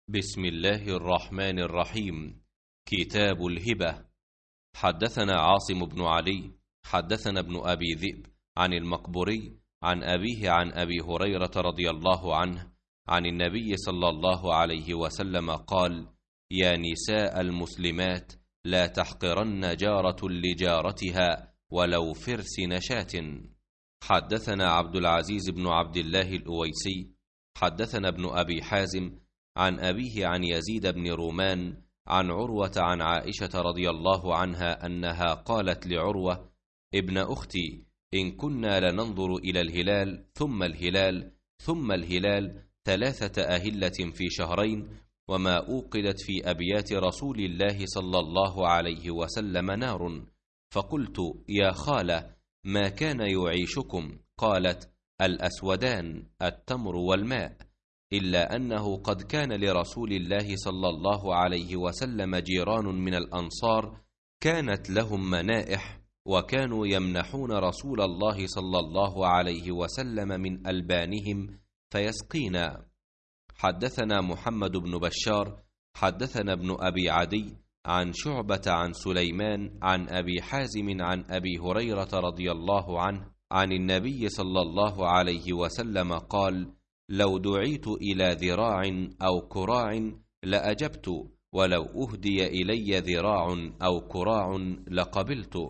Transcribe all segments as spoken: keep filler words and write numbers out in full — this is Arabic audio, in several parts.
بسم الله الرحمن الرحيم. كتاب الهبة. حدثنا عاصم بن علي حدثنا ابن أبي ذئب عن المقبوري عن أبيه عن أبي هريرة رضي الله عنه عن النبي صلى الله عليه وسلم قال: يا نساء المسلمات، لا تحقرن جارة لجارتها ولو فرس نشاة. حدثنا عبد العزيز بن عبد الله الأويسي حدثنا ابن أبي حازم عن أبيه عن يزيد بن رومان عن عروة عن عائشة رضي الله عنها أنها قالت لعروة: ابن أختي، إن كنا لننظر إلى الهلال ثم الهلال ثم الهلال ثلاثة أهلة في شهرين، وما أوقدت في أبيات رسول الله صلى الله عليه وسلم نار. فقلت: يا خالة، ما كان يعيشكم؟ قالت: الأسودان، التمر والماء، إلا أنه قد كان لرسول الله صلى الله عليه وسلم جيران من الأنصار كانت لهم منائح، وكانوا يمنحون رسول الله صلى الله عليه وسلم من ألبانهم فيسقينا. حدثنا محمد بن بشار حدثنا ابن أبي عدي عن شعبة عن سليمان عن أبي حازم عن أبي هريرة رضي الله عنه عن النبي صلى الله عليه وسلم قال: لو دعيت إلى ذراع أو كراع لأجبت، ولو أهدي إلي ذراع أو كراع لقبلت.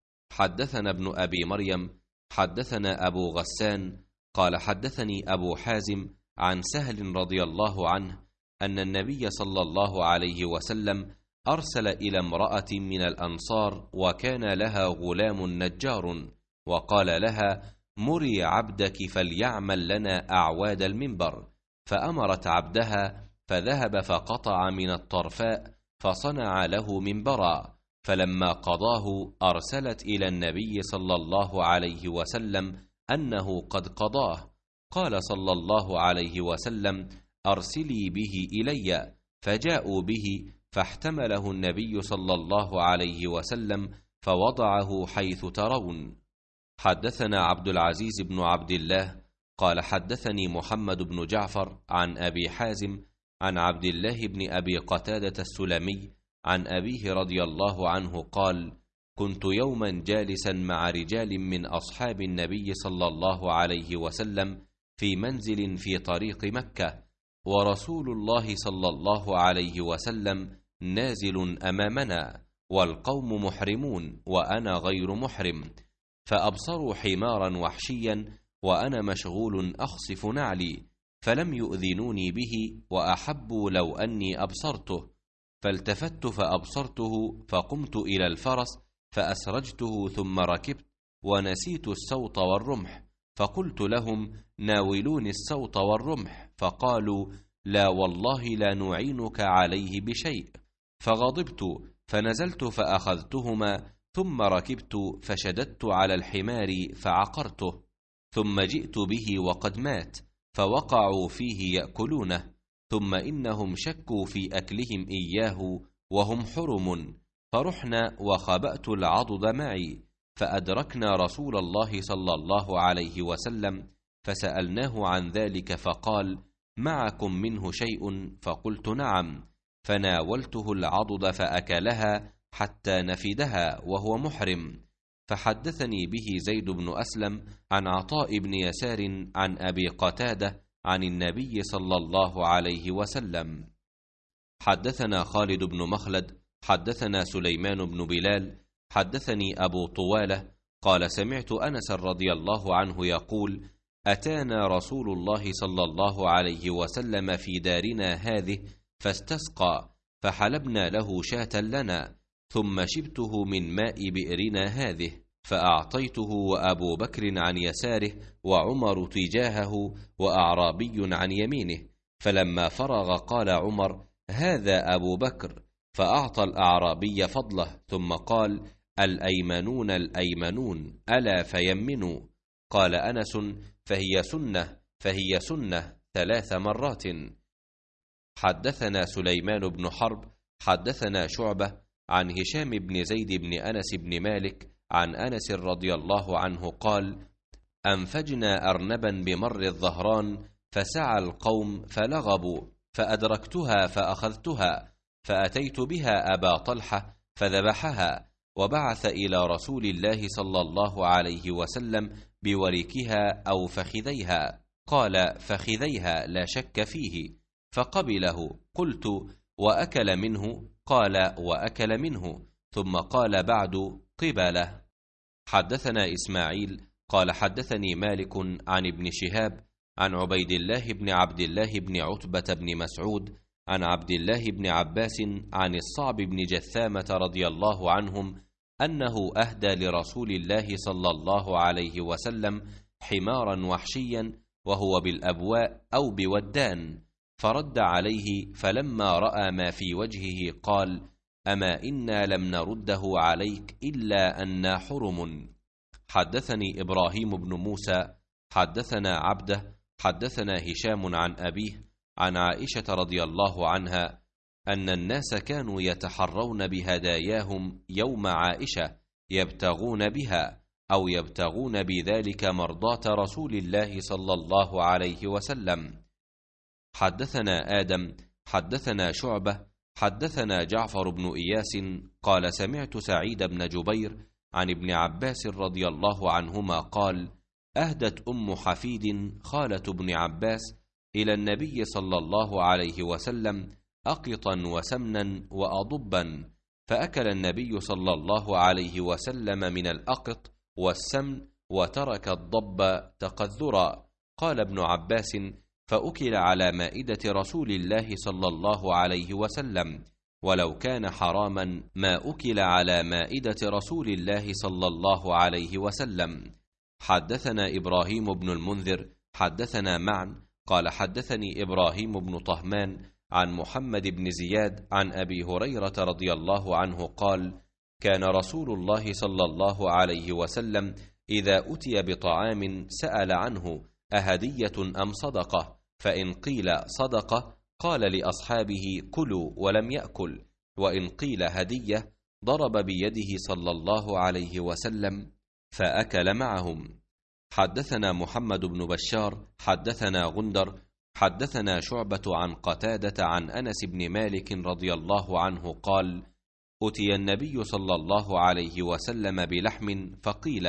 حدثنا ابن أبي مريم حدثنا أبو غسان قال: حدثني أبو حازم عن سهل رضي الله عنه أن النبي صلى الله عليه وسلم أرسل إلى امرأة من الأنصار وكان لها غلام نجار، وقال لها: مري عبدك فليعمل لنا أعواد المنبر. فأمرت عبدها فذهب فقطع من الطرفاء فصنع له منبرا، فلما قضاه أرسلت إلى النبي صلى الله عليه وسلم أنه قد قضاه. قال صلى الله عليه وسلم: أرسلي به إلي. فجاءوا به فاحتمله النبي صلى الله عليه وسلم فوضعه حيث ترون. حدثنا عبد العزيز بن عبد الله قال: حدثني محمد بن جعفر عن أبي حازم عن عبد الله بن أبي قتادة السلمي عن أبيه رضي الله عنه قال: كنت يوما جالسا مع رجال من أصحاب النبي صلى الله عليه وسلم في منزل في طريق مكة، ورسول الله صلى الله عليه وسلم نازل أمامنا، والقوم محرمون وأنا غير محرم، فأبصروا حمارا وحشيا وأنا مشغول أخصف نعلي، فلم يؤذنوني به، وأحبوا لو أني أبصرته. فالتفت فأبصرته، فقمت إلى الفرس فأسرجته ثم ركبت، ونسيت السوط والرمح، فقلت لهم: ناولوني السوط والرمح، فقالوا: لا والله لا نعينك عليه بشيء. فغضبت فنزلت فأخذتهما، ثم ركبت فشددت على الحمار فعقرته، ثم جئت به وقد مات، فوقعوا فيه يأكلونه، ثم إنهم شكوا في أكلهم إياه وهم حرم، فرحنا وخبأت العضد معي، فأدركنا رسول الله صلى الله عليه وسلم فسألناه عن ذلك، فقال: معكم منه شيء؟ فقلت: نعم. فناولته العضد فأكلها حتى نفدها وهو محرم. فحدثني به زيد بن أسلم عن عطاء بن يسار عن أبي قتادة عن النبي صلى الله عليه وسلم. حدثنا خالد بن مخلد حدثنا سليمان بن بلال حدثني أبو طوالة قال: سمعت أنس رضي الله عنه يقول: أتانا رسول الله صلى الله عليه وسلم في دارنا هذه فاستسقى، فحلبنا له شاة لنا، ثم شبته من ماء بئرنا هذه، فأعطيته، وأبو بكر عن يساره، وعمر تجاهه، وأعرابي عن يمينه. فلما فرغ قال عمر: هذا أبو بكر، فأعطى الأعرابي فضله، ثم قال: الأيمنون الأيمنون، ألا فيمنوا. قال أنس: فهي سنة فهي سنة ثلاث مرات. حدثنا سليمان بن حرب حدثنا شعبة عن هشام بن زيد بن أنس بن مالك عن أنس رضي الله عنه قال: أنفجنا أرنبا بمر الظهران، فسعى القوم فلغبوا، فأدركتها فأخذتها، فأتيت بها أبا طلحة فذبحها، وبعث إلى رسول الله صلى الله عليه وسلم بوركها أو فخذيها، قال: فخذيها لا شك فيه، فقبله. قلت: وأكل منه؟ قال: وأكل منه. ثم قال بعد: قبله. حدثنا إسماعيل قال حدثني مالك عن ابن شهاب عن عبيد الله بن عبد الله بن عتبة بن مسعود عن عبد الله بن عباس عن الصعب بن جثامة رضي الله عنهم أنه أهدى لرسول الله صلى الله عليه وسلم حمارا وحشيا وهو بالأبواء أو بودان، فرد عليه، فلما رأى ما في وجهه قال: أما إنا لم نرده عليك إلا أنا حرم. حدثني إبراهيم بن موسى حدثنا عبده حدثنا هشام عن أبيه عن عائشة رضي الله عنها أن الناس كانوا يتحرون بهداياهم يوم عائشة يبتغون بها أو يبتغون بذلك مرضاة رسول الله صلى الله عليه وسلم. حدثنا آدم حدثنا شعبة حدثنا جعفر بن إياس قال: سمعت سعيد بن جبير عن ابن عباس رضي الله عنهما قال: أهدت أم حفيد خالة ابن عباس إلى النبي صلى الله عليه وسلم أقطا وسمنا وأضبا، فأكل النبي صلى الله عليه وسلم من الأقط والسمن وترك الضب تقذرا. قال ابن عباس: فأكل على مائدة رسول الله صلى الله عليه وسلم، ولو كان حراما ما أكل على مائدة رسول الله صلى الله عليه وسلم. حدثنا إبراهيم بن المنذر حدثنا معا قال حدثني إبراهيم بن طهمان عن محمد بن زياد عن أبي هريرة رضي الله عنه قال: كان رسول الله صلى الله عليه وسلم إذا أتي بطعام سأل عنه: أهدية أم صدقة؟ فإن قيل صدقة قال لأصحابه: كلوا، ولم يأكل، وإن قيل هدية ضرب بيده صلى الله عليه وسلم فأكل معهم. حدثنا محمد بن بشار حدثنا غندر حدثنا شعبة عن قتادة عن أنس بن مالك رضي الله عنه قال: أتي النبي صلى الله عليه وسلم بلحم فقيل: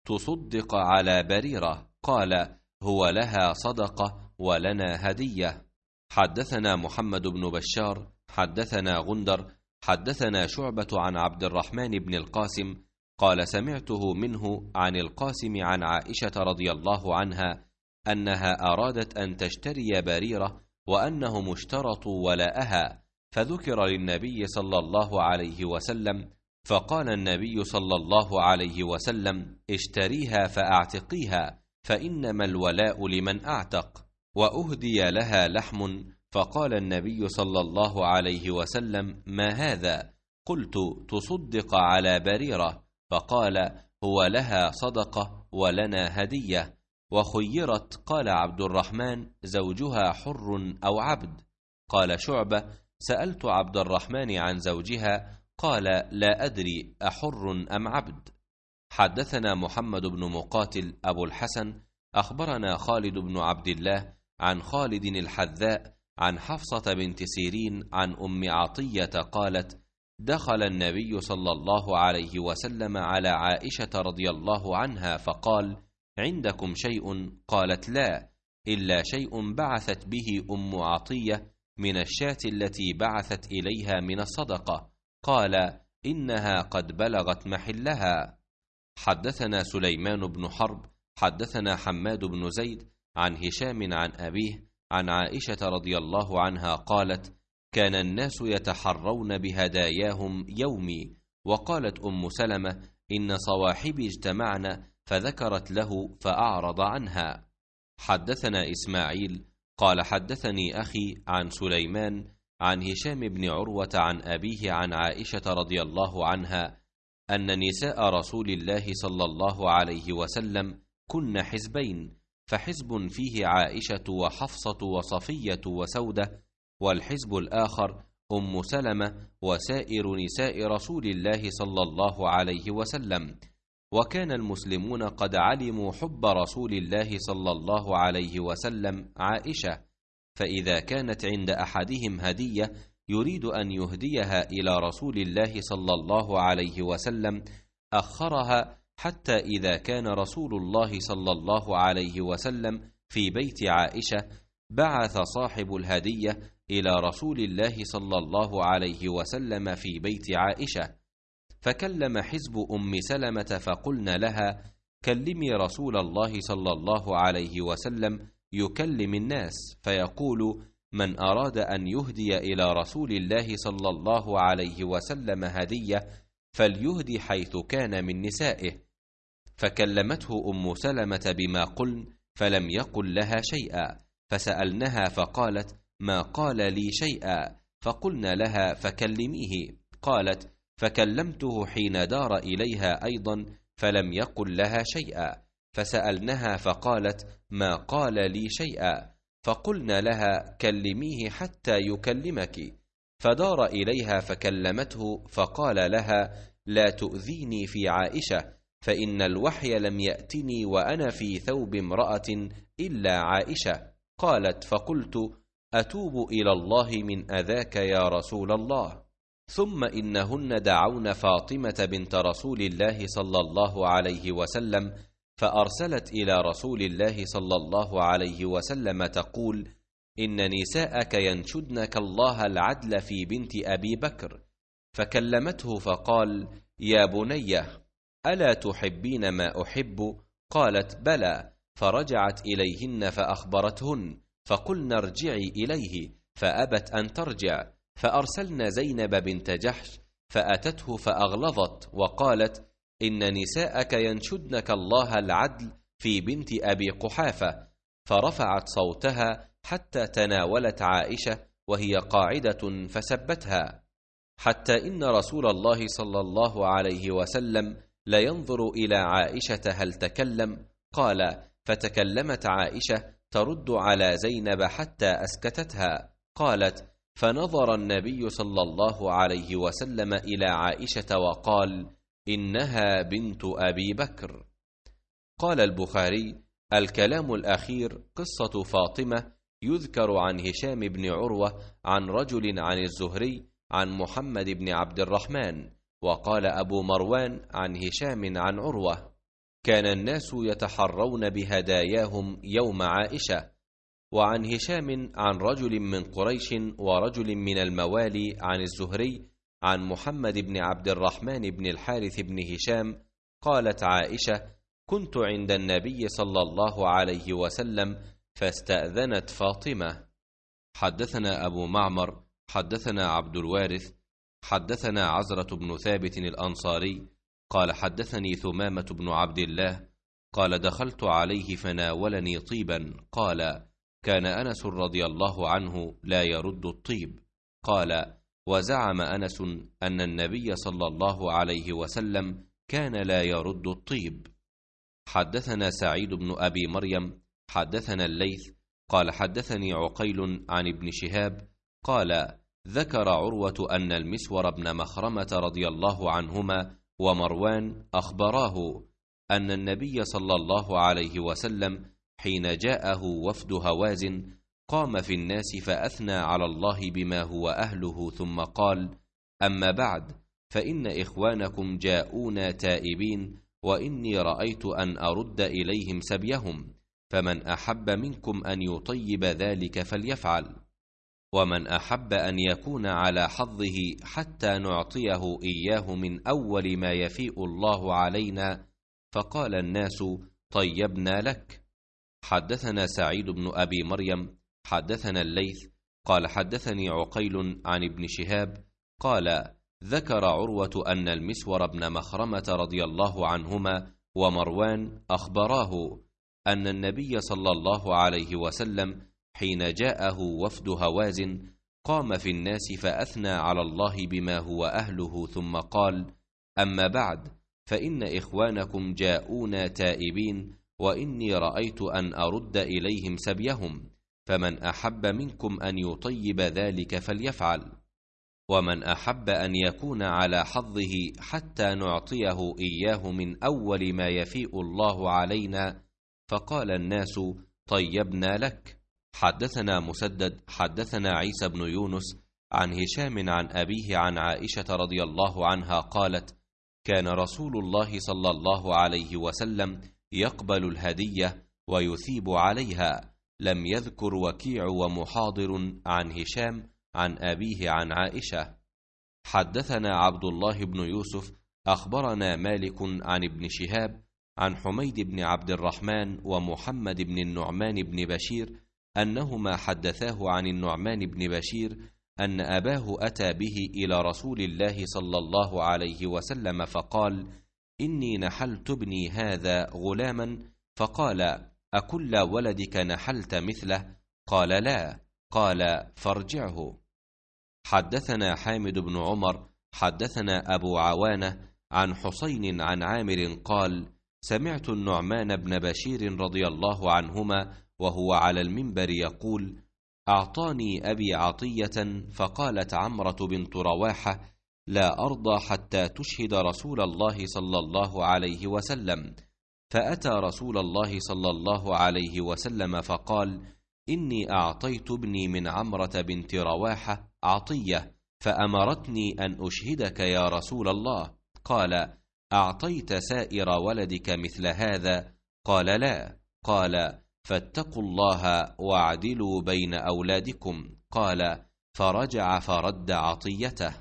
تصدق على بريرة؟ قال: هو لها صدقة ولنا هدية. حدثنا محمد بن بشار حدثنا غندر حدثنا شعبة عن عبد الرحمن بن القاسم قال: سمعته منه عن القاسم عن عائشة رضي الله عنها أنها أرادت أن تشتري بريرة وأنهم اشترطوا ولاءها، فذكر للنبي صلى الله عليه وسلم، فقال النبي صلى الله عليه وسلم: اشتريها فأعتقيها، فإنما الولاء لمن أعتق. وأهدي لها لحم، فقال النبي صلى الله عليه وسلم: ما هذا؟ قلت: تصدق على بريرة. فقال: هو لها صدقة ولنا هدية. وخيرت، قال عبد الرحمن: زوجها حر أو عبد؟ قال شعبة: سألت عبد الرحمن عن زوجها قال: لا أدري أحر أم عبد. حدثنا محمد بن مقاتل أبو الحسن أخبرنا خالد بن عبد الله عن خالد الحذاء عن حفصة بنت سيرين عن أم عطية قالت: دخل النبي صلى الله عليه وسلم على عائشة رضي الله عنها فقال: عندكم شيء؟ قالت: لا، إلا شيء بعثت به أم عطية من الشاة التي بعثت إليها من الصدقة. قال: إنها قد بلغت محلها. حدثنا سليمان بن حرب حدثنا حماد بن زيد عن هشام عن أبيه عن عائشة رضي الله عنها قالت: كان الناس يتحرون بهداياهم يومي. وقالت أم سلمة: إن صواحبي اجتمعن، فذكرت له فأعرض عنها. حدثنا إسماعيل قال حدثني أخي عن سليمان عن هشام بن عروة عن أبيه عن عائشة رضي الله عنها أن نساء رسول الله صلى الله عليه وسلم كن حزبين، فحزب فيه عائشة وحفصة وصفية وسودة، والحزب الآخر أم سلمة وسائر نساء رسول الله صلى الله عليه وسلم. وكان المسلمون قد علموا حب رسول الله صلى الله عليه وسلم عائشة، فإذا كانت عند أحدهم هدية يريد أن يهديها إلى رسول الله صلى الله عليه وسلم أخرها حتى إذا كان رسول الله صلى الله عليه وسلم في بيت عائشة بعث صاحب الهدية إلى رسول الله صلى الله عليه وسلم في بيت عائشة، فكلم حزب أم سلمة فقلنا لها: كلمي رسول الله صلى الله عليه وسلم يكلم الناس، فيقول: من أراد أن يهدي إلى رسول الله صلى الله عليه وسلم هدية فليهدي حيث كان من نسائه. فكلمته أم سلمة بما قلن فلم يقل لها شيئا، فسألنها فقالت: ما قال لي شيئا. فقلنا لها: فكلميه. قالت: فكلمته حين دار إليها أيضا فلم يقل لها شيئا، فسألنها فقالت: ما قال لي شيئا. فقلنا لها: كلميه حتى يكلمك. فدار إليها فكلمته فقال لها: لا تؤذيني في عائشة، فإن الوحي لم يأتني وأنا في ثوب امرأة إلا عائشة. قالت: فقلت: أتوب إلى الله من أذاك يا رسول الله. ثم إنهن دعون فاطمة بنت رسول الله صلى الله عليه وسلم، فأرسلت إلى رسول الله صلى الله عليه وسلم تقول: إن نساءك ينشدنك الله العدل في بنت أبي بكر. فكلمته فقال: يا بنية، ألا تحبين ما أحب؟ قالت: بلى. فرجعت إليهن فأخبرتهن، فقلن: ارجعي إليه، فأبت أن ترجع. فأرسلن زينب بنت جحش فأتته فأغلظت وقالت: إن نساءك ينشدنك الله العدل في بنت أبي قحافة. فرفعت صوتها حتى تناولت عائشة وهي قاعدة فسبتها، حتى إن رسول الله صلى الله عليه وسلم لينظر إلى عائشة هل تكلم. قال: فتكلمت عائشة ترد على زينب حتى أسكتتها. قالت: فنظر النبي صلى الله عليه وسلم إلى عائشة وقال: إنها بنت أبي بكر. قال البخاري: الكلام الأخير قصة فاطمة يذكر عن هشام بن عروة عن رجل عن الزهري عن محمد بن عبد الرحمن. وقال أبو مروان عن هشام عن عروة: كان الناس يتحرون بهداياهم يوم عائشة. وعن هشام عن رجل من قريش ورجل من الموالي عن الزهري عن محمد بن عبد الرحمن بن الحارث بن هشام قالت عائشة: كنت عند النبي صلى الله عليه وسلم فاستأذنت فاطمة. حدثنا أبو معمر حدثنا عبد الوارث حدثنا عزرة بن ثابت الأنصاري قال: حدثني ثمامة بن عبد الله قال: دخلت عليه فناولني طيبا. قال: كان أنس رضي الله عنه لا يرد الطيب. قال: وزعم أنس أن النبي صلى الله عليه وسلم كان لا يرد الطيب. حدثنا سعيد بن أبي مريم حدثنا الليث قال: حدثني عقيل عن ابن شهاب قال: ذكر عروة أن المسور بن مخرمة رضي الله عنهما ومروان أخبراه أن النبي صلى الله عليه وسلم حين جاءه وفد هوازن قام في الناس فأثنى على الله بما هو أهله، ثم قال: أما بعد، فإن إخوانكم جاءونا تائبين، وإني رأيت أن أرد إليهم سبيهم، فمن أحب منكم أن يطيب ذلك فليفعل، ومن أحب أن يكون على حظه حتى نعطيه إياه من أول ما يفيء الله علينا. فقال الناس: طيبنا لك. حدثنا سعيد بن أبي مريم حدثنا الليث قال: حدثني عقيل عن ابن شهاب قال: ذكر عروة أن المسور بن مخرمة رضي الله عنهما ومروان أخبراه أن النبي صلى الله عليه وسلم حين جاءه وفد هوازن قام في الناس فأثنى على الله بما هو أهله، ثم قال: أما بعد، فإن إخوانكم جاءونا تائبين، وإني رأيت أن أرد إليهم سبيهم، فمن أحب منكم أن يطيب ذلك فليفعل، ومن أحب أن يكون على حظه حتى نعطيه إياه من أول ما يفيء الله علينا. فقال الناس: طيبنا لك. حدثنا مسدد حدثنا عيسى بن يونس عن هشام عن أبيه عن عائشة رضي الله عنها قالت: كان رسول الله صلى الله عليه وسلم يقبل الهدية ويثيب عليها. لم يذكر وكيع ومحاضر عن هشام عن أبيه عن عائشة. حدثنا عبد الله بن يوسف أخبرنا مالك عن ابن شهاب عن حميد بن عبد الرحمن ومحمد بن النعمان بن بشير أنهما حدثاه عن النعمان بن بشير أن أباه أتى به إلى رسول الله صلى الله عليه وسلم فقال: إني نحلت ابني هذا غلاما. فقال: أكل ولدك نحلت مثله؟ قال: لا. قال: فارجعه. حدثنا حامد بن عمر حدثنا أبو عوانة عن حسين عن عامر قال: سمعت النعمان بن بشير رضي الله عنهما وهو على المنبر يقول: أعطاني أبي عطية، فقالت عمرة بنت رواحة: لا أرضى حتى تشهد رسول الله صلى الله عليه وسلم. فأتى رسول الله صلى الله عليه وسلم فقال: إني أعطيت ابني من عمرة بنت رواحة عطية، فأمرتني أن أشهدك يا رسول الله. قال: أعطيت سائر ولدك مثل هذا؟ قال: لا. قال: فاتقوا الله واعدلوا بين أولادكم. قال: فرجع فرد عطيته.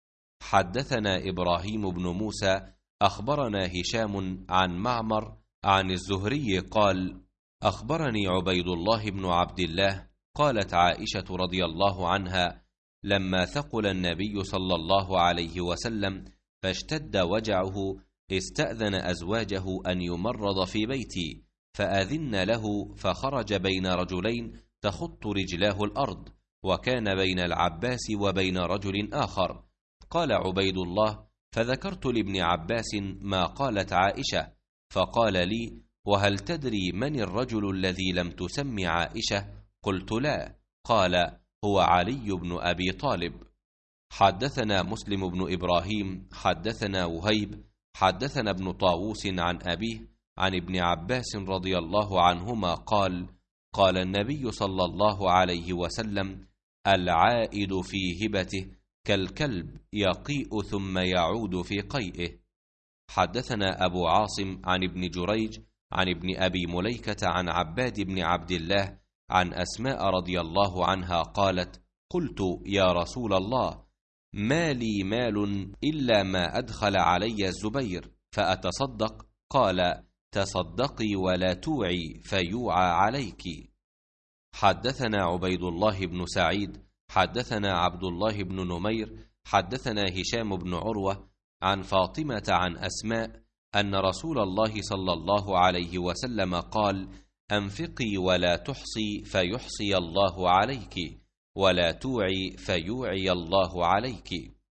حدثنا إبراهيم بن موسى أخبرنا هشام عن معمر عن الزهري قال: أخبرني عبيد الله بن عبد الله قالت عائشة رضي الله عنها: لما ثقل النبي صلى الله عليه وسلم فاشتد وجعه استأذن أزواجه أن يمرض في بيتي، فأذن له، فخرج بين رجلين تخط رجلاه الأرض، وكان بين العباس وبين رجل آخر. قال عبيد الله: فذكرت لابن عباس ما قالت عائشة، فقال لي: وهل تدري من الرجل الذي لم تسم عائشة؟ قلت: لا. قال: هو علي بن أبي طالب. حدثنا مسلم بن إبراهيم حدثنا وهيب حدثنا ابن طاووس عن أبيه عن ابن عباس رضي الله عنهما قال: قال النبي صلى الله عليه وسلم: العائد في هبته كالكلب يقيء ثم يعود في قيئه. حدثنا أبو عاصم عن ابن جريج عن ابن أبي مليكة عن عباد بن عبد الله عن أسماء رضي الله عنها قالت: قلت: يا رسول الله، ما لي مال إلا ما أدخل علي الزبير، فأتصدق؟ قال: تصدقي ولا توعي فيوعى عليك. حدثنا عبيد الله بن سعيد حدثنا عبد الله بن نمير حدثنا هشام بن عروة عن فاطمة عن أسماء أن رسول الله صلى الله عليه وسلم قال: أنفقي ولا تحصي فيحصي الله عليك، ولا توعي فيوعي الله عليك.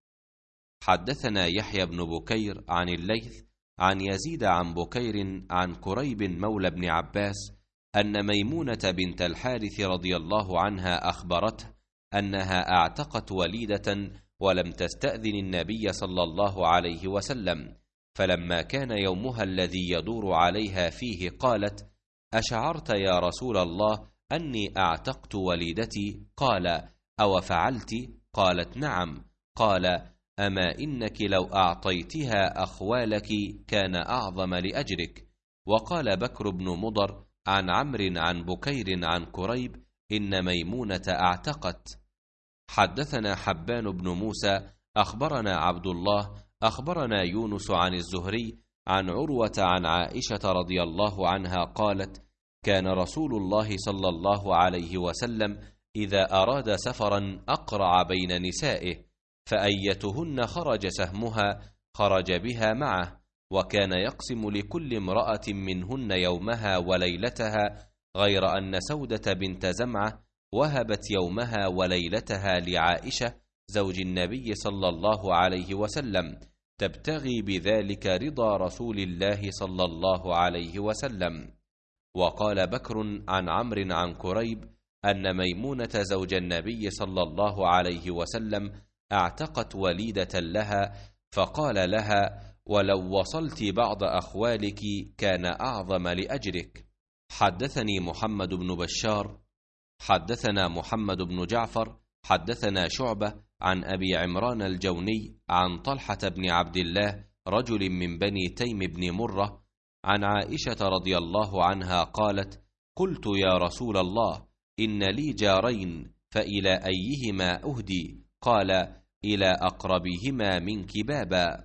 حدثنا يحيى بن بكير عن الليث عن يزيد عن بكير عن كريب مولى بن عباس أن ميمونة بنت الحارث رضي الله عنها أخبرته أنها اعتقت وليدة ولم تستأذن النبي صلى الله عليه وسلم، فلما كان يومها الذي يدور عليها فيه قالت: أشعرت يا رسول الله أني اعتقت وليدتي؟ قال: أو فعلت؟ قالت: نعم. قال: أما إنك لو أعطيتها أخوالك كان أعظم لأجرك. وقال بكر بن مضر عن عمرو عن بكير عن كريب: إن ميمونة اعتقت. حدثنا حبان بن موسى أخبرنا عبد الله أخبرنا يونس عن الزهري عن عروة عن عائشة رضي الله عنها قالت: كان رسول الله صلى الله عليه وسلم إذا أراد سفرا أقرع بين نسائه، فأيتهن خرج سهمها خرج بها معه، وكان يقسم لكل امرأة منهن يومها وليلتها، غير أن سودة بنت زمعة وهبت يومها وليلتها لعائشة زوج النبي صلى الله عليه وسلم، تبتغي بذلك رضا رسول الله صلى الله عليه وسلم. وقال بكر عن عمرو عن كريب أن ميمونة زوج النبي صلى الله عليه وسلم اعتقت وليدة لها، فقال لها: ولو وصلت بعض أخوالك كان أعظم لأجرك. حدثني محمد بن بشار حدثنا محمد بن جعفر حدثنا شعبة عن أبي عمران الجوني عن طلحة بن عبد الله رجل من بني تيم بن مرة عن عائشة رضي الله عنها قالت: قلت يا رسول الله إن لي جارين فإلى أيهما أهدي؟ قال: إلى أقربهما منك بابا.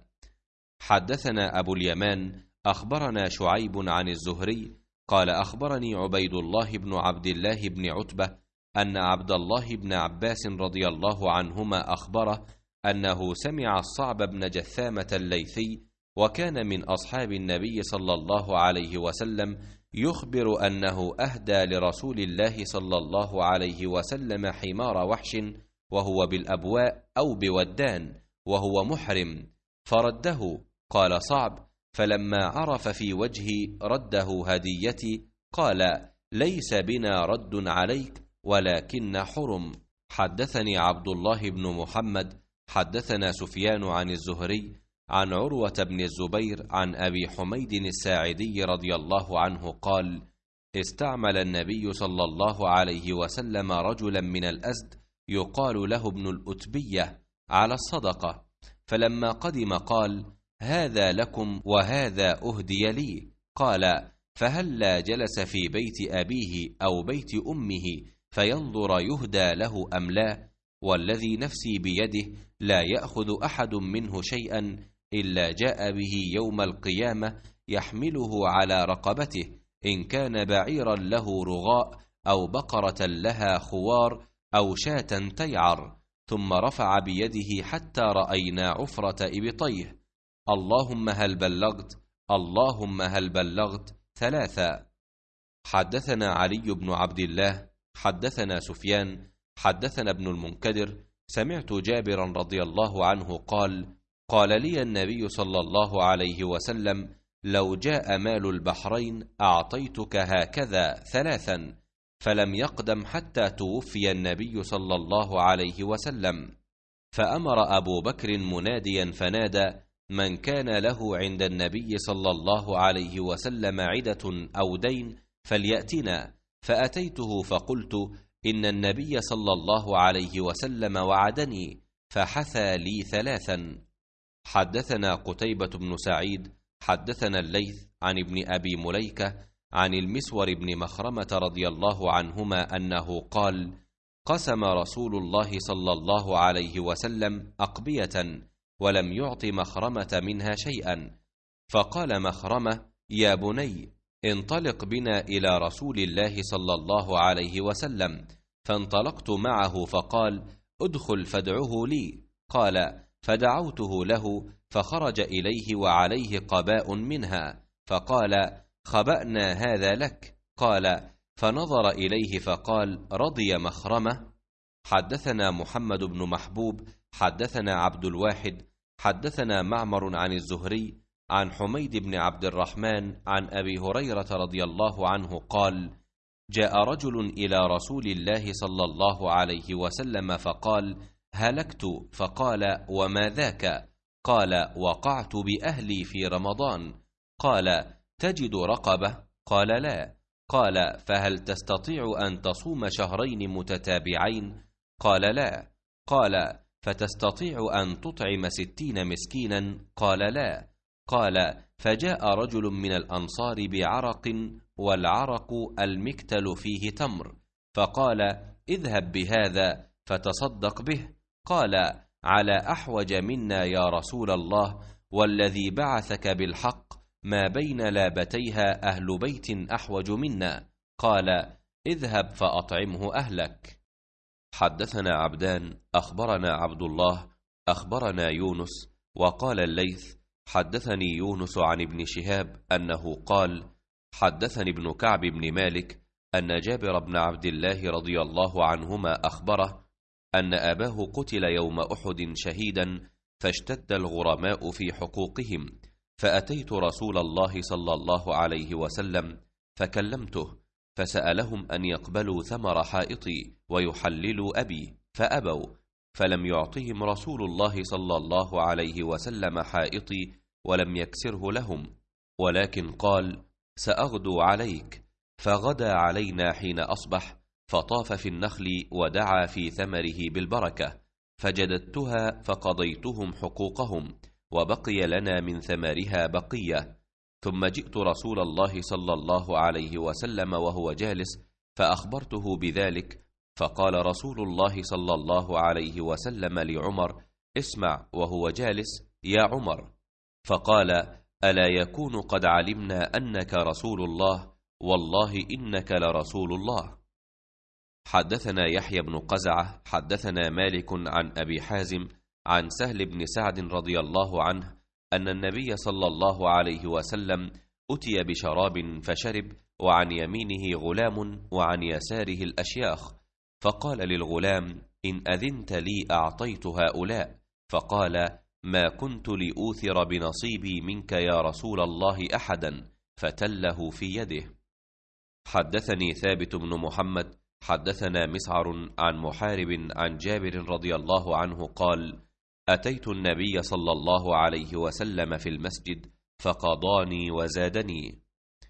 حدثنا أبو اليمان أخبرنا شعيب عن الزهري قال: أخبرني عبيد الله بن عبد الله بن عتبة أن عبد الله بن عباس رضي الله عنهما أخبره أنه سمع الصعب بن جثامة الليثي وكان من أصحاب النبي صلى الله عليه وسلم يخبر أنه أهدى لرسول الله صلى الله عليه وسلم حمار وحش وهو بالأبواء أو بودان وهو محرم فرده. قال صعب: فلما عرف في وجهي رده هديتي قال: ليس بنا رد عليك ولكن حرم. حدثني عبد الله بن محمد حدثنا سفيان عن الزهري عن عروة بن الزبير عن أبي حميد الساعدي رضي الله عنه قال: استعمل النبي صلى الله عليه وسلم رجلا من الأزد يقال له ابن الأتبية على الصدقة، فلما قدم قال: هذا لكم وهذا أهدي لي. قال: فهلا جلس في بيت أبيه أو بيت أمه فينظر يهدى له أم لا؟ والذي نفسي بيده لا يأخذ أحد منه شيئا إلا جاء به يوم القيامة يحمله على رقبته، إن كان بعيرا له رغاء أو بقرة لها خوار أو شاة تيعر، ثم رفع بيده حتى رأينا عفرة إبطيه: اللهم هل بلغت؟ اللهم هل بلغت؟ ثلاثة. حدثنا علي بن عبد الله حدثنا سفيان حدثنا ابن المنكدر سمعت جابرا رضي الله عنه قال: قال لي النبي صلى الله عليه وسلم: لو جاء مال البحرين أعطيتك هكذا ثلاثا، فلم يقدم حتى توفي النبي صلى الله عليه وسلم. فأمر أبو بكر مناديا فنادى: من كان له عند النبي صلى الله عليه وسلم عدة أو دين فليأتنا. فأتيته فقلت: إن النبي صلى الله عليه وسلم وعدني، فحثى لي ثلاثا. حدثنا قتيبة بن سعيد حدثنا الليث عن ابن أبي مليكة عن المسور بن مخرمة رضي الله عنهما أنه قال: قسم رسول الله صلى الله عليه وسلم أقبية ولم يعط مخرمة منها شيئا، فقال مخرمة: يا بني انطلق بنا إلى رسول الله صلى الله عليه وسلم. فانطلقت معه فقال: ادخل فادعه لي. قال: فدعوته له فخرج إليه وعليه قباء منها، فقال: خبأنا هذا لك. قال: فنظر إليه فقال: رضي مخرمة. حدثنا محمد بن محبوب حدثنا عبد الواحد حدثنا معمر عن الزهري عن حميد بن عبد الرحمن عن أبي هريرة رضي الله عنه قال: جاء رجل إلى رسول الله صلى الله عليه وسلم فقال: هلكت. فقال: وما ذاك؟ قال: وقعت بأهلي في رمضان. قال: تجد رقبة؟ قال: لا. قال: فهل تستطيع أن تصوم شهرين متتابعين؟ قال: لا. قال: فتستطيع أن تطعم ستين مسكينا؟ قال: لا. قال: فجاء رجل من الأنصار بعرق، والعرق المكتل فيه تمر، فقال: اذهب بهذا فتصدق به. قال: على أحوج منا يا رسول الله، والذي بعثك بالحق ما بين لابتيها أهل بيت أحوج منا. قال: اذهب فأطعمه أهلك. حدثنا عبدان أخبرنا عبد الله أخبرنا يونس وقال الليث حدثني يونس عن ابن شهاب أنه قال: حدثني ابن كعب بن مالك أن جابر بن عبد الله رضي الله عنهما أخبره أن أباه قتل يوم أحد شهيدا، فاشتد الغرماء في حقوقهم، فأتيت رسول الله صلى الله عليه وسلم فكلمته، فسألهم أن يقبلوا ثمر حائطي ويحللوا أبي، فأبوا، فلم يعطهم رسول الله صلى الله عليه وسلم حائطي ولم يكسره لهم، ولكن قال: سأغدو عليك. فغدا علينا حين أصبح، فطاف في النخل ودعا في ثمره بالبركة، فجددتها فقضيتهم حقوقهم، وبقي لنا من ثمرها بقية. ثم جئت رسول الله صلى الله عليه وسلم وهو جالس فأخبرته بذلك، فقال رسول الله صلى الله عليه وسلم لعمر: اسمع وهو جالس يا عمر. فقال: ألا يكون قد علمنا أنك رسول الله؟ والله إنك لرسول الله. حدثنا يحيى بن قزعة حدثنا مالك عن أبي حازم عن سهل بن سعد رضي الله عنه أن النبي صلى الله عليه وسلم أتي بشراب فشرب، وعن يمينه غلام وعن يساره الأشياخ، فقال للغلام: إن أذنت لي أعطيت هؤلاء. فقال: ما كنت لأوثر بنصيبي منك يا رسول الله أحدا، فتله في يده. حدثني ثابت بن محمد حدثنا مسعر عن محارب عن جابر رضي الله عنه قال: أتيت النبي صلى الله عليه وسلم في المسجد فقضاني وزادني.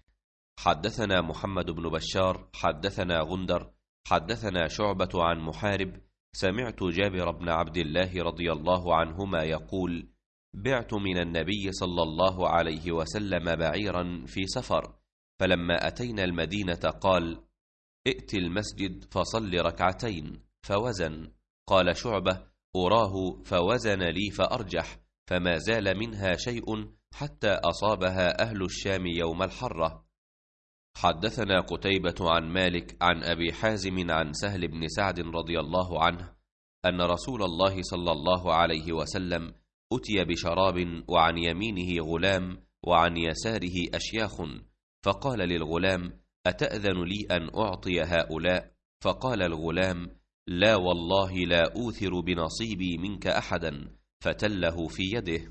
حدثنا محمد بن بشار حدثنا غندر حدثنا شعبة عن محارب سمعت جابر بن عبد الله رضي الله عنهما يقول: بعت من النبي صلى الله عليه وسلم بعيرا في سفر، فلما أتينا المدينة قال: ائت المسجد فصل ركعتين، فوزن. قال شعبة: أراه فوزن لي فأرجح، فما زال منها شيء حتى أصابها أهل الشام يوم الحرة. حدثنا قتيبة عن مالك عن أبي حازم عن سهل بن سعد رضي الله عنه أن رسول الله صلى الله عليه وسلم أتي بشراب وعن يمينه غلام وعن يساره أشياخ، فقال للغلام: أتأذن لي أن أعطي هؤلاء؟ فقال الغلام: لا والله لا أوثر بنصيبي منك أحدا، فتله في يده.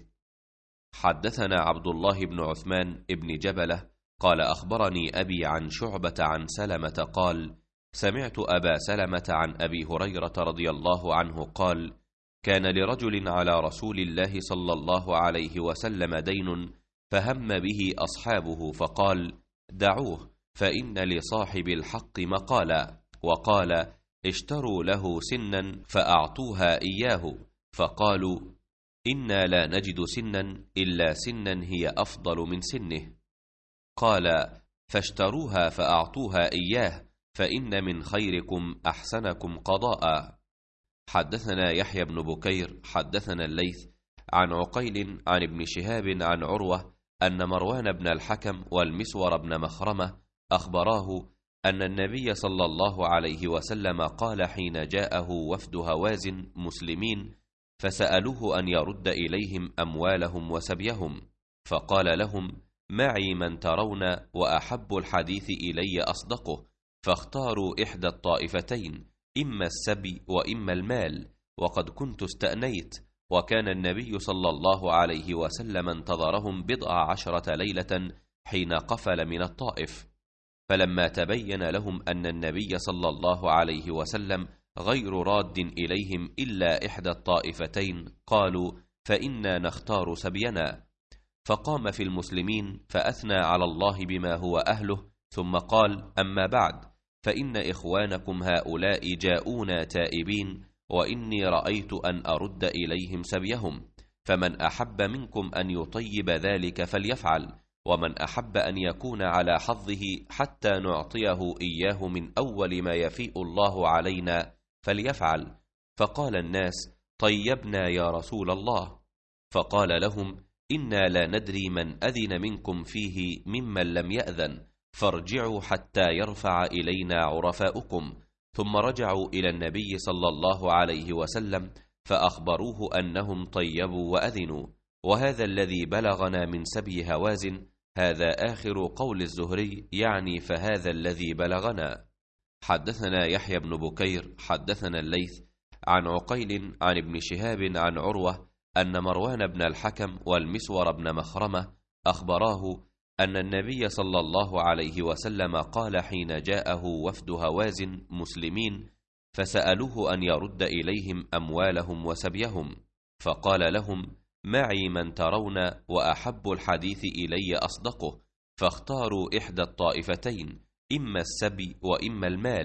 حدثنا عبد الله بن عثمان بن جبلة قال: أخبرني أبي عن شعبة عن سلمة قال: سمعت أبا سلمة عن أبي هريرة رضي الله عنه قال: كان لرجل على رسول الله صلى الله عليه وسلم دين، فهم به أصحابه، فقال: دعوه فإن لصاحب الحق مقالا. وقال: اشتروا له سنا فأعطوها إياه، فقالوا: إنا لا نجد سنا إلا سنا هي أفضل من سنه. قال: فاشتروها فأعطوها إياه، فإن من خيركم أحسنكم قضاء. حدثنا يحيى بن بكير حدثنا الليث عن عقيل عن ابن شهاب عن عروة أن مروان بن الحكم والمسور بن مخرمة أخبراه أن النبي صلى الله عليه وسلم قال حين جاءه وفد هوازن مسلمين فسألوه أن يرد إليهم أموالهم وسبيهم، فقال لهم: معي من ترون وأحب الحديث إلي أصدقه، فاختاروا إحدى الطائفتين، إما السبي وإما المال، وقد كنت استأنيت. وكان النبي صلى الله عليه وسلم انتظرهم بضع عشرة ليلة حين قفل من الطائف، فلما تبين لهم أن النبي صلى الله عليه وسلم غير راد إليهم إلا إحدى الطائفتين قالوا: فإنا نختار سبينا. فقام في المسلمين فأثنى على الله بما هو أهله، ثم قال: أما بعد، فإن إخوانكم هؤلاء جاءونا تائبين، وإني رأيت أن أرد إليهم سبيهم، فمن أحب منكم أن يطيب ذلك فليفعل، ومن أحب أن يكون على حظه حتى نعطيه إياه من أول ما يفيء الله علينا فليفعل. فقال الناس: طيبنا يا رسول الله. فقال لهم: إنا لا ندري من أذن منكم فيه ممن لم يأذن، فارجعوا حتى يرفع إلينا عرفاؤكم. ثم رجعوا إلى النبي صلى الله عليه وسلم فأخبروه أنهم طيبوا وأذنوا. وهذا الذي بلغنا من سبي هوازن، هذا آخر قول الزهري، يعني فهذا الذي بلغنا. حدثنا يحيى بن بكير حدثنا الليث عن عقيل عن ابن شهاب عن عروة أن مروان بن الحكم والمسور بن مخرمة أخبراه أن النبي صلى الله عليه وسلم قال حين جاءه وفد هوازن مسلمين فسألوه أن يرد إليهم أموالهم وسبيهم، فقال لهم: معي من ترون وأحب الحديث إلي أصدقه، فاختاروا إحدى الطائفتين، إما السبي وإما المال،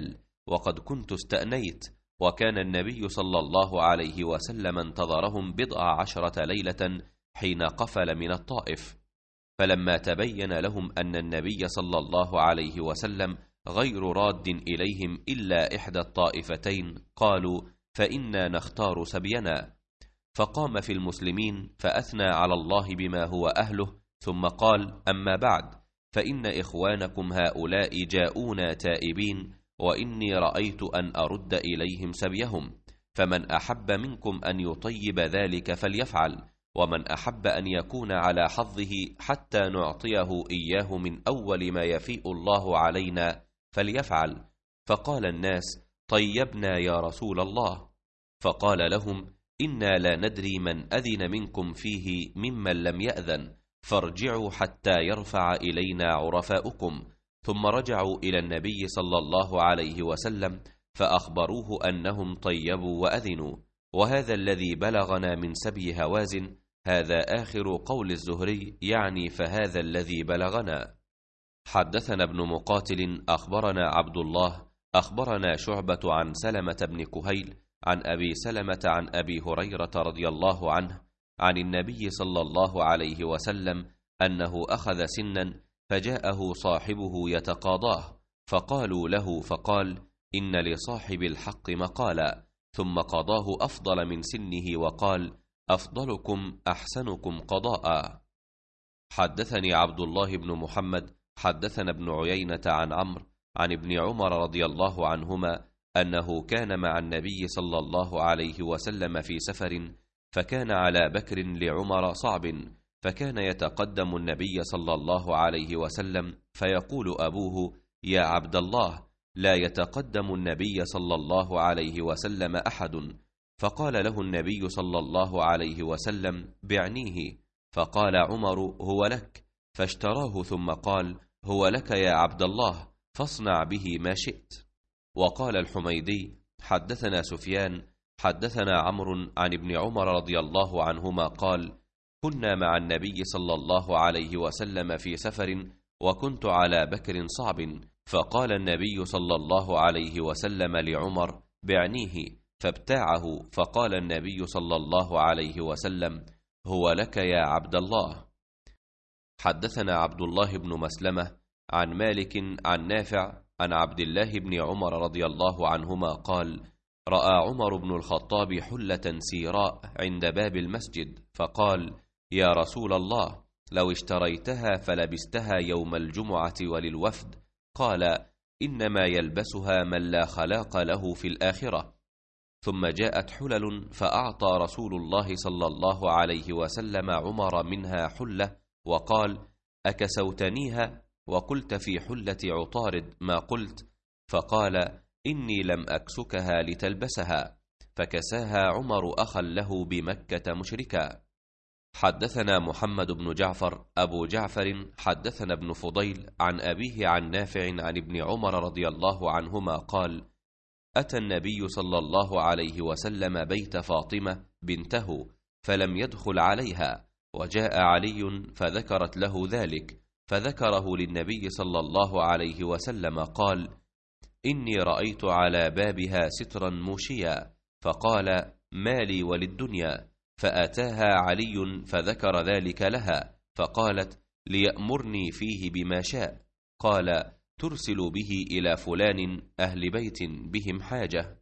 وقد كنت استأنيت، وكان النبي صلى الله عليه وسلم انتظرهم بضع عشرة ليلة حين قفل من الطائف. فلما تبين لهم أن النبي صلى الله عليه وسلم غير راد إليهم إلا إحدى الطائفتين قالوا: فإنا نختار سبينا. فقام في المسلمين فأثنى على الله بما هو أهله، ثم قال: أما بعد، فإن إخوانكم هؤلاء جاءونا تائبين، وإني رأيت أن أرد إليهم سبيهم، فمن أحب منكم أن يطيب ذلك فليفعل، ومن أحب أن يكون على حظه حتى نعطيه إياه من أول ما يفيء الله علينا فليفعل. فقال الناس: طيبنا يا رسول الله. فقال لهم: إنا لا ندري من أذن منكم فيه ممن لم يأذن، فارجعوا حتى يرفع إلينا عرفاؤكم. ثم رجعوا إلى النبي صلى الله عليه وسلم فأخبروه أنهم طيبوا وأذنوا. وهذا الذي بلغنا من سبي هوازن. هذا آخر قول الزهري، يعني فهذا الذي بلغنا. حدثنا ابن مقاتل أخبرنا عبد الله أخبرنا شعبة عن سلمة بن كهيل عن أبي سلمة عن أبي هريرة رضي الله عنه عن النبي صلى الله عليه وسلم أنه أخذ سنا فجاءه صاحبه يتقاضاه، فقالوا له فقال: إن لصاحب الحق مقالا، ثم قضاه أفضل من سنه وقال: أفضلكم أحسنكم قضاء. حدثني عبد الله بن محمد حدثنا ابن عيينة عن عمرو عن ابن عمر رضي الله عنهما أنه كان مع النبي صلى الله عليه وسلم في سفر، فكان على بكر لعمر صعب، فكان يتقدم النبي صلى الله عليه وسلم فيقول أبوه: يا عبد الله، لا يتقدم النبي صلى الله عليه وسلم أحد. فقال له النبي صلى الله عليه وسلم: بعنيه. فقال عمر: هو لك. فاشتراه ثم قال: هو لك يا عبد الله، فاصنع به ما شئت. وقال الحميدي: حدثنا سفيان حدثنا عمرو عن ابن عمر رضي الله عنهما قال: كنا مع النبي صلى الله عليه وسلم في سفر، وكنت على بكر صعب، فقال النبي صلى الله عليه وسلم لعمر: بعنيه. فابتاعه، فقال النبي صلى الله عليه وسلم: هو لك يا عبد الله. حدثنا عبد الله بن مسلمة عن مالك عن نافع عن عبد الله بن عمر رضي الله عنهما قال: رأى عمر بن الخطاب حلة سيراء عند باب المسجد، فقال: يا رسول الله، لو اشتريتها فلبستها يوم الجمعة وللوفد. قال: إنما يلبسها من لا خلاق له في الآخرة. ثم جاءت حلل، فأعطى رسول الله صلى الله عليه وسلم عمر منها حلة، وقال: أكسوتنيها وقلت في حلة عطارد ما قلت؟ فقال: إني لم أكسكها لتلبسها. فكساها عمر أخا له بمكة مشركا. حدثنا محمد بن جعفر أبو جعفر حدثنا ابن فضيل عن أبيه عن نافع عن ابن عمر رضي الله عنهما قال: أتى النبي صلى الله عليه وسلم بيت فاطمة بنته فلم يدخل عليها، وجاء علي فذكرت له ذلك، فذكره للنبي صلى الله عليه وسلم قال: إني رأيت على بابها سترا موشيا. فقال: ما لي وللدنيا؟ فأتاها علي فذكر ذلك لها، فقالت: ليأمرني فيه بما شاء. قال: ترسل به إلى فلان أهل بيت بهم حاجة.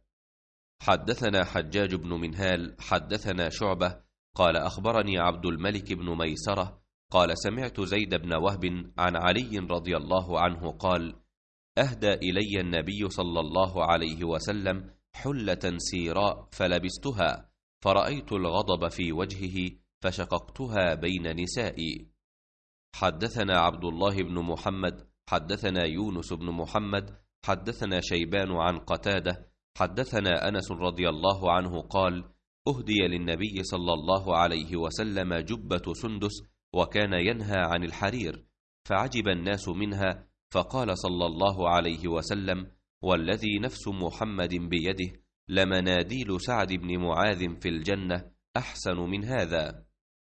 حدثنا حجاج بن منهال حدثنا شعبة قال: أخبرني عبد الملك بن ميسرة قال: سمعت زيد بن وهب عن علي رضي الله عنه قال: أهدى إلي النبي صلى الله عليه وسلم حلة سيراء فلبستها، فرأيت الغضب في وجهه فشققتها بين نسائي. حدثنا عبد الله بن محمد حدثنا يونس بن محمد حدثنا شيبان عن قتادة حدثنا أنس رضي الله عنه قال: أهدي للنبي صلى الله عليه وسلم جبة سندس، وكان ينهى عن الحرير، فعجب الناس منها، فقال صلى الله عليه وسلم: والذي نفس محمد بيده لمناديل سعد بن معاذ في الجنة أحسن من هذا.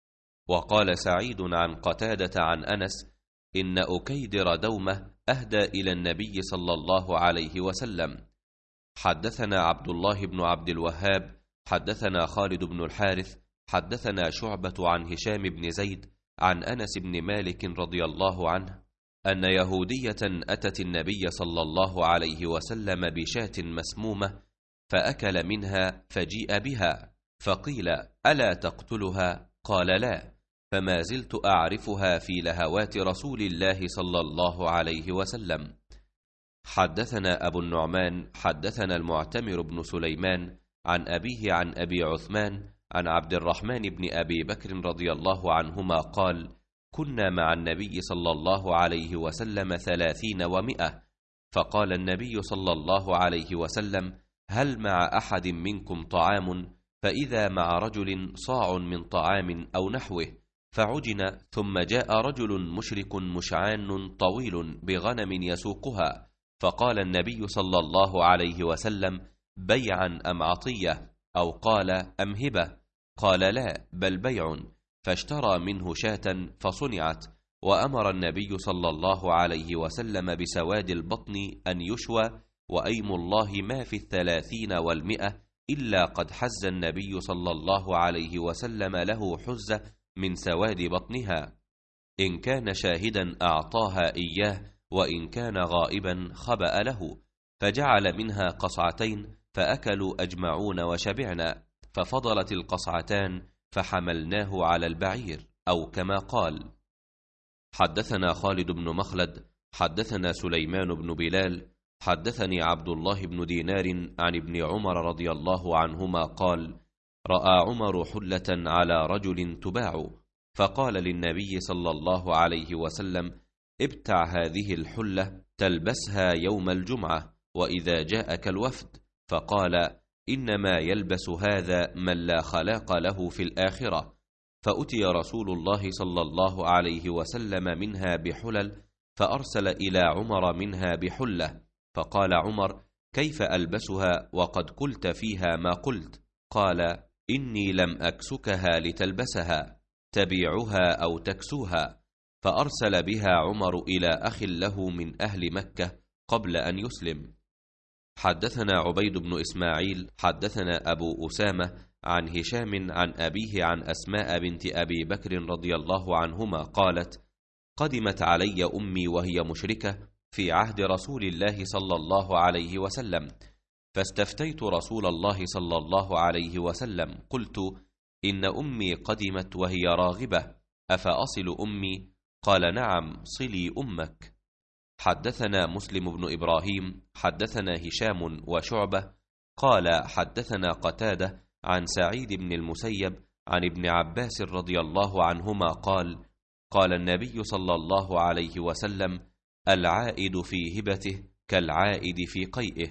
وقال سعيد عن قتادة عن أنس: إن أكيدر دومة أهدى إلى النبي صلى الله عليه وسلم، حدثنا عبد الله بن عبد الوهاب حدثنا خالد بن الحارث حدثنا شعبة عن هشام بن زيد عن أنس بن مالك رضي الله عنه أن يهودية أتت النبي صلى الله عليه وسلم بشاة مسمومة فأكل منها فجيء بها فقيل: ألا تقتلها؟ قال: لا، فما زلت أعرفها في لهوات رسول الله صلى الله عليه وسلم. حدثنا أبو النعمان حدثنا المعتمر بن سليمان عن أبيه عن أبي عثمان عن عبد الرحمن بن أبي بكر رضي الله عنهما قال: كنا مع النبي صلى الله عليه وسلم ثلاثين ومئة، فقال النبي صلى الله عليه وسلم: هل مع أحد منكم طعام؟ فإذا مع رجل صاع من طعام أو نحوه، فعجن، ثم جاء رجل مشرك مشعان طويل بغنم يسوقها، فقال النبي صلى الله عليه وسلم: بيعا أم عطية؟ أو قال: أم هبة؟ قال: لا، بل بيع. فاشترى منه شاة فصنعت، وأمر النبي صلى الله عليه وسلم بسواد البطن أن يشوى، وأيم الله ما في الثلاثين والمئة إلا قد حز النبي صلى الله عليه وسلم له حزة من سواد بطنها، إن كان شاهدا أعطاها إياه، وإن كان غائبا خبأ له، فجعل منها قصعتين فأكلوا أجمعون وشبعنا، ففضلت القصعتان فحملناه على البعير، أو كما قال. حدثنا خالد بن مخلد حدثنا سليمان بن بلال حدثني عبد الله بن دينار عن ابن عمر رضي الله عنهما قال: رأى عمر حلة على رجل تباع، فقال للنبي صلى الله عليه وسلم: ابتع هذه الحلة تلبسها يوم الجمعة وإذا جاءك الوفد. فقال: إنما يلبس هذا من لا خلاق له في الآخرة. فأتي رسول الله صلى الله عليه وسلم منها بحلل، فأرسل إلى عمر منها بحلة، فقال عمر: كيف ألبسها وقد قلت فيها ما قلت؟ قال: إني لم أكسكها لتلبسها، تبيعها أو تكسوها. فأرسل بها عمر إلى أخ له من أهل مكة قبل أن يسلم. حدثنا عبيد بن إسماعيل حدثنا أبو أسامة عن هشام عن أبيه عن أسماء بنت أبي بكر رضي الله عنهما قالت: قدمت علي أمي وهي مشركة في عهد رسول الله صلى الله عليه وسلم، فاستفتيت رسول الله صلى الله عليه وسلم، قلت: إن أمي قدمت وهي راغبة، أفأصل أمي؟ قال: نعم، صلي أمك. حدثنا مسلم بن إبراهيم حدثنا هشام وشعبة قال حدثنا قتادة عن سعيد بن المسيب عن ابن عباس رضي الله عنهما قال: قال النبي صلى الله عليه وسلم: العائد في هبته كالعائد في قيئه.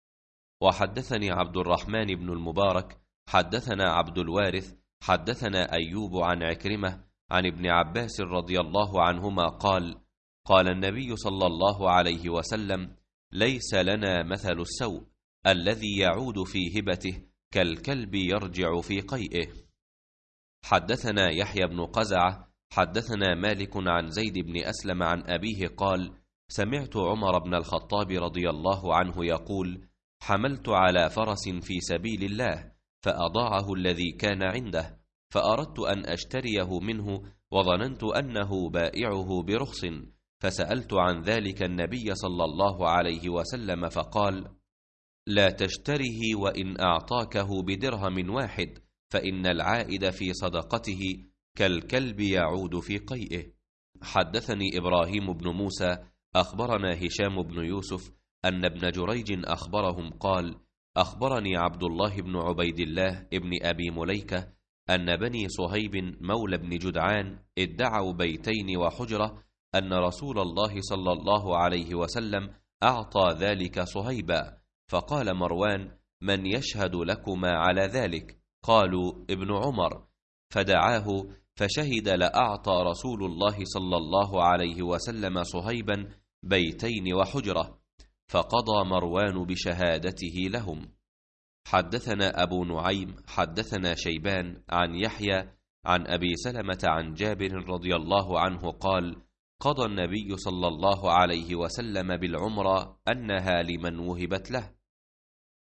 وحدثني عبد الرحمن بن المبارك حدثنا عبد الوارث حدثنا أيوب عن عكرمة عن ابن عباس رضي الله عنهما قال: قال النبي صلى الله عليه وسلم: ليس لنا مثل السوء الذي يعود في هبته كالكلب يرجع في قيئه. حدثنا يحيى بن قزعة حدثنا مالك عن زيد بن أسلم عن أبيه قال: سمعت عمر بن الخطاب رضي الله عنه يقول: حملت على فرس في سبيل الله، فأضاعه الذي كان عنده، فأردت أن أشتريه منه، وظننت أنه بائعه برخص، فسألت عن ذلك النبي صلى الله عليه وسلم فقال: لا تشتره وإن أعطاكه بدرهم واحد، فإن العائد في صدقته كالكلب يعود في قيئه. حدثني إبراهيم بن موسى أخبرنا هشام بن يوسف أن ابن جريج أخبرهم قال: أخبرني عبد الله بن عبيد الله ابن أبي مليكة أن بني صهيب مولى بن جدعان ادعوا بيتين وحجرة أن رسول الله صلى الله عليه وسلم أعطى ذلك صهيبا، فقال مروان: من يشهد لكما على ذلك؟ قالوا: ابن عمر. فدعاه فشهد لأعطى رسول الله صلى الله عليه وسلم صهيبا بيتين وحجرة، فقضى مروان بشهادته لهم. حدثنا أبو نعيم حدثنا شيبان عن يحيى عن أبي سلمة عن جابر رضي الله عنه قال: قضى النبي صلى الله عليه وسلم بالعمرة أنها لمن وهبت له.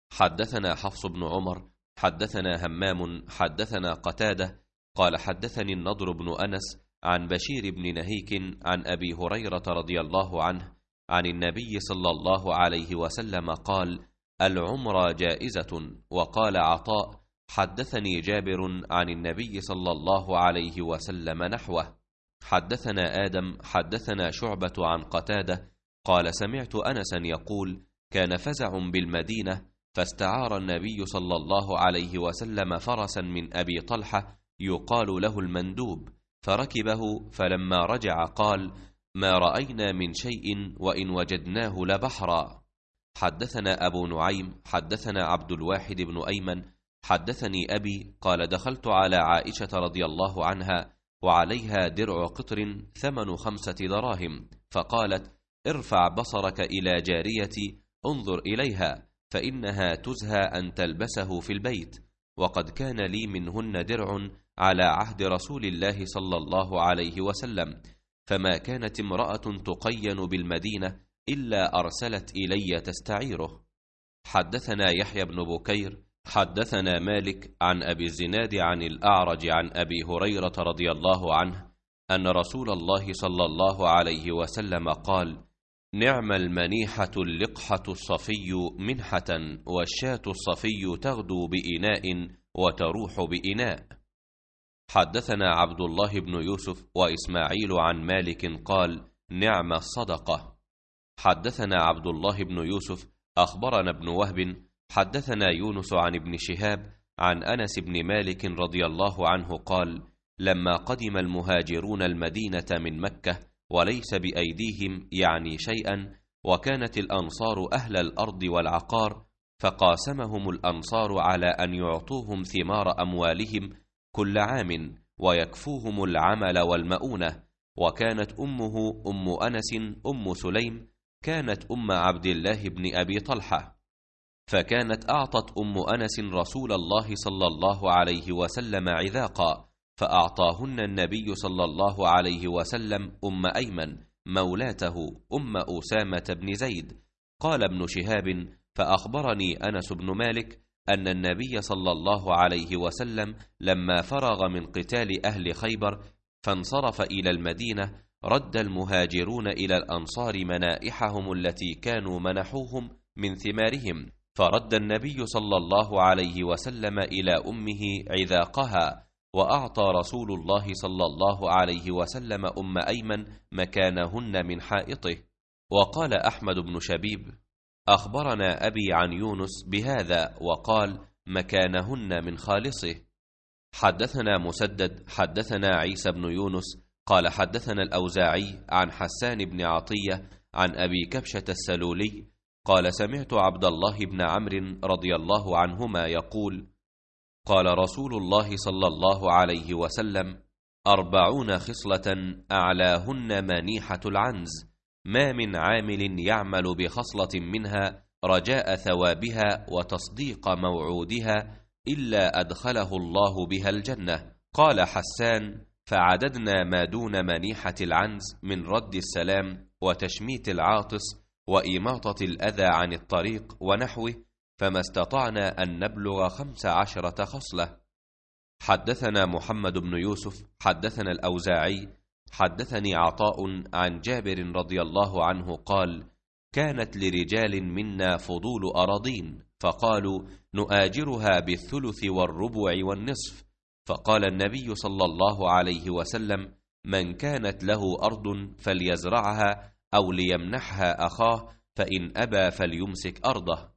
حدثنا حفص بن عمر حدثنا همام حدثنا قتادة قال حدثني النضر بن أنس عن بشير بن نهيك عن أبي هريرة رضي الله عنه عن النبي صلى الله عليه وسلم قال: العمرة جائزة. وقال عطاء: حدثني جابر عن النبي صلى الله عليه وسلم نحوه. حدثنا آدم حدثنا شعبة عن قتادة قال: سمعت أنسا يقول: كان فزع بالمدينة فاستعار النبي صلى الله عليه وسلم فرسا من أبي طلحة يقال له المندوب، فركبه، فلما رجع قال: ما رأينا من شيء وإن وجدناه لبحرا. حدثنا أبو نعيم حدثنا عبد الواحد بن أيمن حدثني أبي قال: دخلت على عائشة رضي الله عنها وعليها درع قطر ثمن خمسة دراهم، فقالت: ارفع بصرك إلى جاريتي انظر إليها فإنها تزهى أن تلبسه في البيت، وقد كان لي منهن درع على عهد رسول الله صلى الله عليه وسلم، فما كانت امرأة تقين بالمدينة إلا أرسلت إلي تستعيره. حدثنا يحيى بن بكير حدثنا مالك عن أبي الزناد عن الأعرج عن أبي هريرة رضي الله عنه أن رسول الله صلى الله عليه وسلم قال: نعم المنيحة اللقحة الصفي منحة، والشاة الصفي تغدو بإناء وتروح بإناء. حدثنا عبد الله بن يوسف وإسماعيل عن مالك قال: نعم الصدقة. حدثنا عبد الله بن يوسف أخبرنا ابن وهب حدثنا يونس عن ابن شهاب عن أنس بن مالك رضي الله عنه قال: لما قدم المهاجرون المدينة من مكة وليس بأيديهم يعني شيئا، وكانت الأنصار أهل الأرض والعقار، فقاسمهم الأنصار على أن يعطوهم ثمار أموالهم كل عام ويكفوهم العمل والمؤونة. وكانت أمه أم أنس أم سليم كانت أم عبد الله بن أبي طلحة، فكانت أعطت أم أنس رسول الله صلى الله عليه وسلم عذاقا، فأعطاهن النبي صلى الله عليه وسلم أم أيمن مولاته أم أسامة بن زيد. قال ابن شهاب: فأخبرني أنس بن مالك أن النبي صلى الله عليه وسلم لما فرغ من قتال أهل خيبر فانصرف إلى المدينة رد المهاجرون إلى الأنصار منائحهم التي كانوا منحوهم من ثمارهم، فرد النبي صلى الله عليه وسلم إلى أمه عذاقها، وأعطى رسول الله صلى الله عليه وسلم أم أيمن مكانهن من حائطه. وقال أحمد بن شبيب: أخبرنا أبي عن يونس بهذا، وقال: مكانهن من خالصه. حدثنا مسدد حدثنا عيسى بن يونس قال حدثنا الأوزاعي عن حسان بن عطية عن أبي كبشة السلولي قال: سمعت عبد الله بن عمرو رضي الله عنهما يقول: قال رسول الله صلى الله عليه وسلم: أربعون خصلة أعلاهن منيحة العنز، ما من عامل يعمل بخصلة منها رجاء ثوابها وتصديق موعودها إلا أدخله الله بها الجنة. قال حسان: فعددنا ما دون منيحة العنز من رد السلام وتشميت العاطس وإماطة الأذى عن الطريق ونحوه، فما استطعنا أن نبلغ خمس عشرة خصلة. حدثنا محمد بن يوسف حدثنا الأوزاعي حدثني عطاء عن جابر رضي الله عنه قال: كانت لرجال منا فضول أراضين، فقالوا: نؤاجرها بالثلث والربع والنصف، فقال النبي صلى الله عليه وسلم: من كانت له أرض فليزرعها أو ليمنحها أخاه، فإن أبى فليمسك أرضه.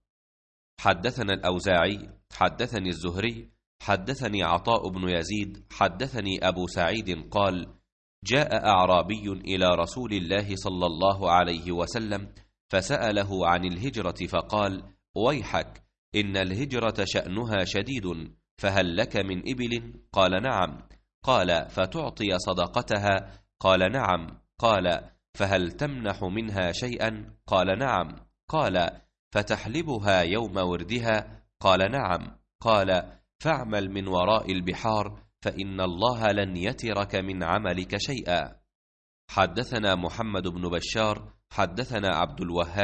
حدثنا الأوزاعي حدثني الزهري حدثني عطاء بن يزيد حدثني أبو سعيد قال: جاء أعرابي إلى رسول الله صلى الله عليه وسلم فسأله عن الهجرة، فقال: ويحك، إن الهجرة شأنها شديد، فهل لك من إبل؟ قال: نعم. قال: فتعطي صدقتها؟ قال: نعم. قال: فهل تمنح منها شيئا؟ قال: نعم. قال: فتحلبها يوم وردها؟ قال: نعم. قال: فاعمل من وراء البحار، فإن الله لن يترك من عملك شيئا. حدثنا محمد بن بشار حدثنا عبد الوهاب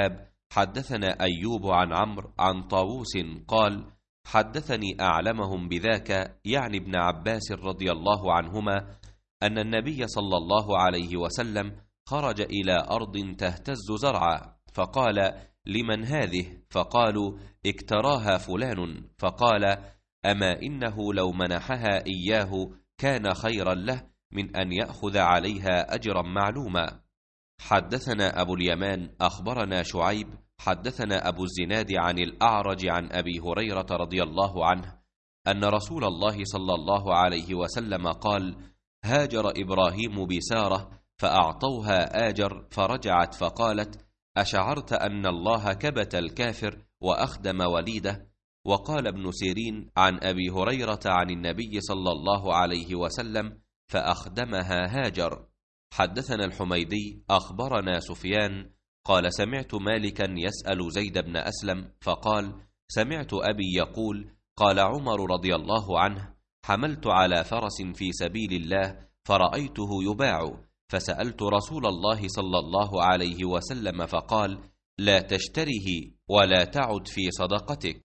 حدثنا أيوب عن عمرو عن طاووس قال حدثني أعلمهم بذاك يعني ابن عباس رضي الله عنهما أن النبي صلى الله عليه وسلم خرج إلى أرض تهتز زرعا فقال لمن هذه؟ فقالوا اكتراها فلان، فقال أما إنه لو منحها إياه كان خيرا له من أن يأخذ عليها أجرا معلوما. حدثنا أبو اليمان أخبرنا شعيب حدثنا أبو الزناد عن الأعرج عن أبي هريرة رضي الله عنه أن رسول الله صلى الله عليه وسلم قال هاجر إبراهيم بسارة فأعطوها آجر فرجعت فقالت أشعرت أن الله كبت الكافر وأخدم وليده؟ وقال ابن سيرين عن أبي هريرة عن النبي صلى الله عليه وسلم فأخدمها هاجر. حدثنا الحميدي أخبرنا سفيان قال سمعت مالكا يسأل زيد بن أسلم فقال سمعت أبي يقول قال عمر رضي الله عنه حملت على فرس في سبيل الله فرأيته يباع فسألت رسول الله صلى الله عليه وسلم فقال لا تشتره ولا تعد في صدقتك.